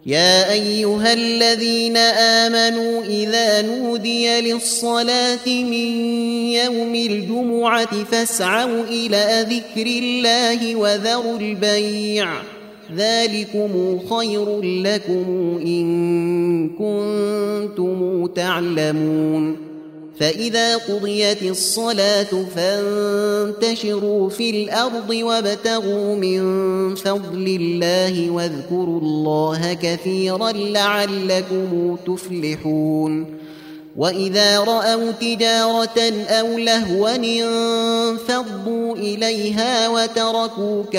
يا أيها الذين آمنوا إذا نودي للصلاة من يوم الجمعة فاسعوا إلى ذكر الله وذروا البيع ذلكم خير لكم إن كنتم تعلمون فإذا قضيت الصلاة فانتشروا في الأرض وابتغوا من فضل الله واذكروا الله كثيرا لعلكم تفلحون وإذا رأوا تجارة أو لهوا انفضوا إليها وتركوك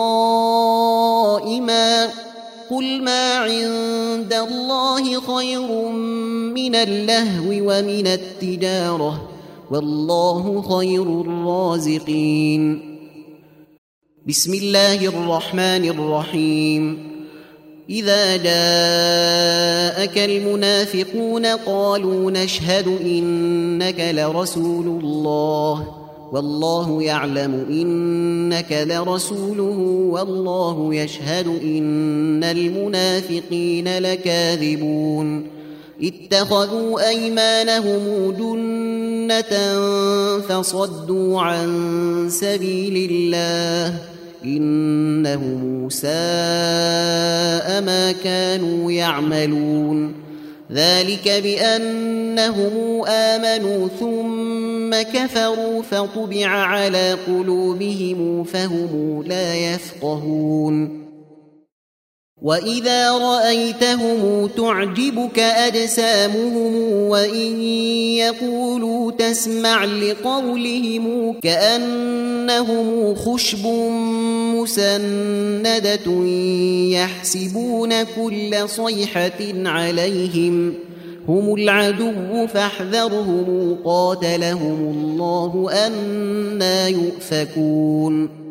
قائما قل ما عند الله خير من اللهو ومن التجارة والله خير الرازقين بسم الله الرحمن الرحيم إذا جاءك المنافقون قالوا نشهد إنك لرسول الله والله يعلم إنك لرسوله والله يشهد إن المنافقين لكاذبون اتخذوا أيمانهم جنة فصدوا عن سبيل الله إنهم ساء ما كانوا يعملون ذلك بأنهم آمنوا ثم كفروا فطبع على قلوبهم فهم لا يفقهون وإذا رأيتهم تعجبك أجسامهم وإن يقولوا تسمع لقولهم كأنهم خشب مسندة يحسبون كل صيحة عليهم هم العدو فاحذرهم قاتلهم الله أنى يؤفكون